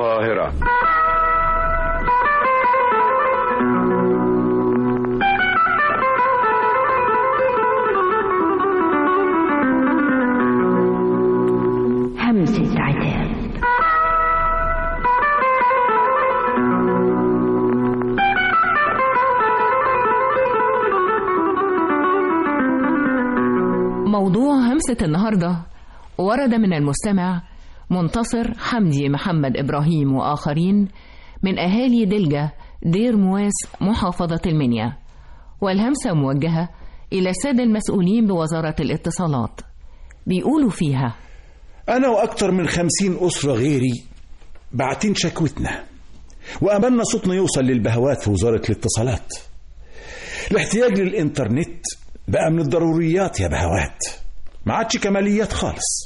القاهرة. همسة عتاب. موضوع همسة النهاردة ورد من المستمع منتصر حمدي محمد إبراهيم وآخرين من أهالي دلجة دير مواس محافظة المنيا، والهمسة موجهة إلى السادة المسؤولين بوزارة الاتصالات. بيقولوا فيها: أنا وأكتر من 50 أسرة غيري بعتين شكوتنا وأملنا صوتنا يوصل للبهوات في وزارة الاتصالات. الاحتياج للإنترنت بقى من الضروريات يا بهوات، ما عادش كماليات خالص.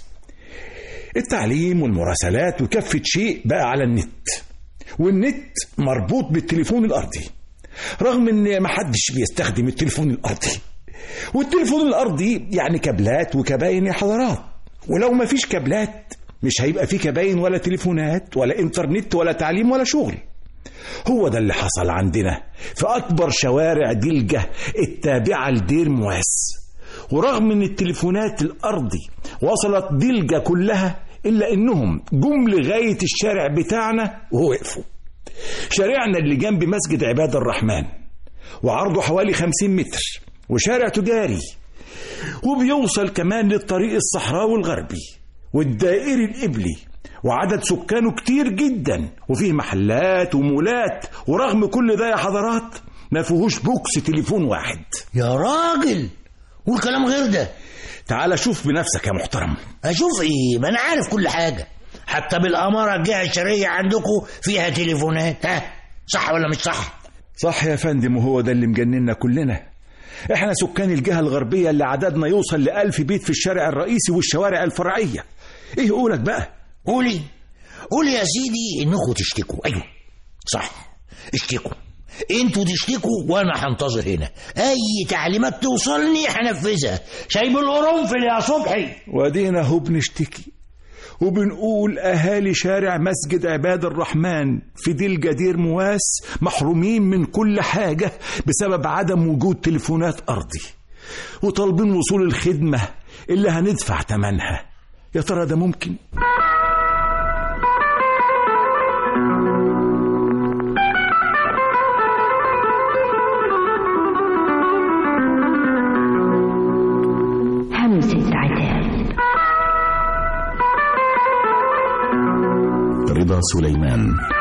التعليم والمراسلات وكافة شيء بقى على النت، والنت مربوط بالتليفون الأرضي، رغم ان محدش بيستخدم التليفون الأرضي. والتليفون الأرضي يعني كابلات وكباين يا حضرات، ولو ما فيش كابلات مش هيبقى فيه كباين ولا تليفونات ولا انترنت ولا تعليم ولا شغل. هو ده اللي حصل عندنا في أكبر شوارع دلجة التابعة لدير مواس. ورغم ان التليفونات الأرضي وصلت دلجة كلها، إلا إنهم جم لغاية الشارع بتاعنا ووقفوا. شارعنا اللي جنب مسجد عباد الرحمن وعرضه حوالي 50 متر وشارع تجاري، وبيوصل كمان للطريق الصحراوي الغربي والدائري الإبلي، وعدد سكانه كتير جدا وفيه محلات ومولات. ورغم كل ده يا حضرات ما فيهوش بوكس تليفون واحد. يا راجل والكلام غير ده. تعال شوف بنفسك يا محترم. اشوف ايه؟ ما انا عارف كل حاجة، حتى بالأمارة الجهة الشرعية عندكم فيها تليفونات. صح ولا مش صح؟ صح يا فندم، وهو ده اللي مجننا كلنا. احنا سكان الجهة الغربية اللي عددنا يوصل ل1000 بيت في الشارع الرئيسي والشوارع الفرعية. ايه قولك بقى؟ قولي يا سيدي انكم تشتكوا. ايوه صح، اشتكوا انتوا، تشتكوا وانا هنتظر هنا. اي تعليمات توصلني هنفذها. شايب القرنفل يا صبحي. وادينا هو بنشتكي وبنقول اهالي شارع مسجد عباد الرحمن في دلجة دير مواس محرومين من كل حاجة بسبب عدم وجود تليفونات ارضي، وطالبين وصول الخدمة اللي هندفع ثمنها. يا ترى ده ممكن؟ همسة عتاب. رضا سليمان.